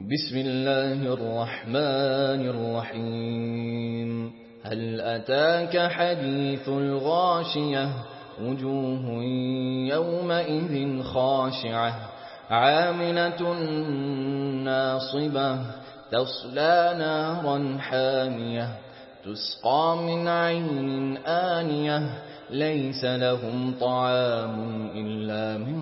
بسم الله الرحمن الرحيم هل أتاك حديث الغاشية وجوه يومئذ خاشعة عاملة ناصبة تصلى نارا حامية تسقى من عين آنية ليس لهم طعام إلا من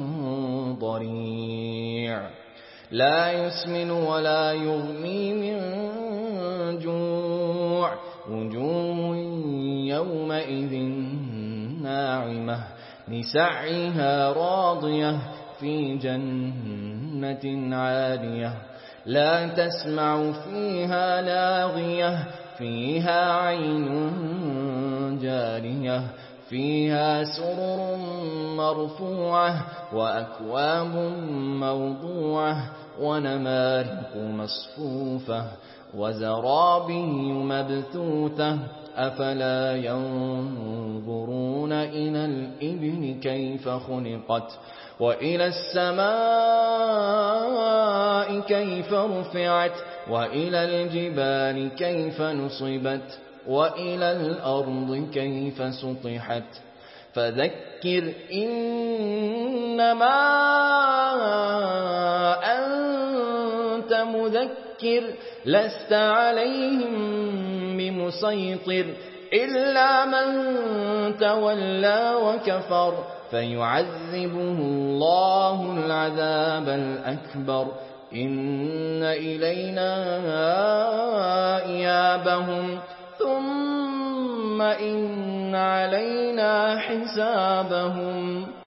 ضريع لا يسمن ولا يغني من جوع وجوه يومئذ ناعمة لسعيها راضية في جنة عالية لا تسمع فيها لاغية فيها عين جارية فيها سرر مرفوعة وأكواب موضوعة ونمارق مصفوفة وزرابي مبثوثة أفلا ينظرون إلى الإبل كيف خلقت وإلى السماء كيف رفعت وإلى الجبال كيف نصبت وإلى الأرض كيف سطحت فذكر إنما أنت مذكر لست عليهم بمسيطر إلا من تولى وكفر فيعذبه الله العذاب الأكبر إن إلينا إيابهم ثم إن علينا حسابهم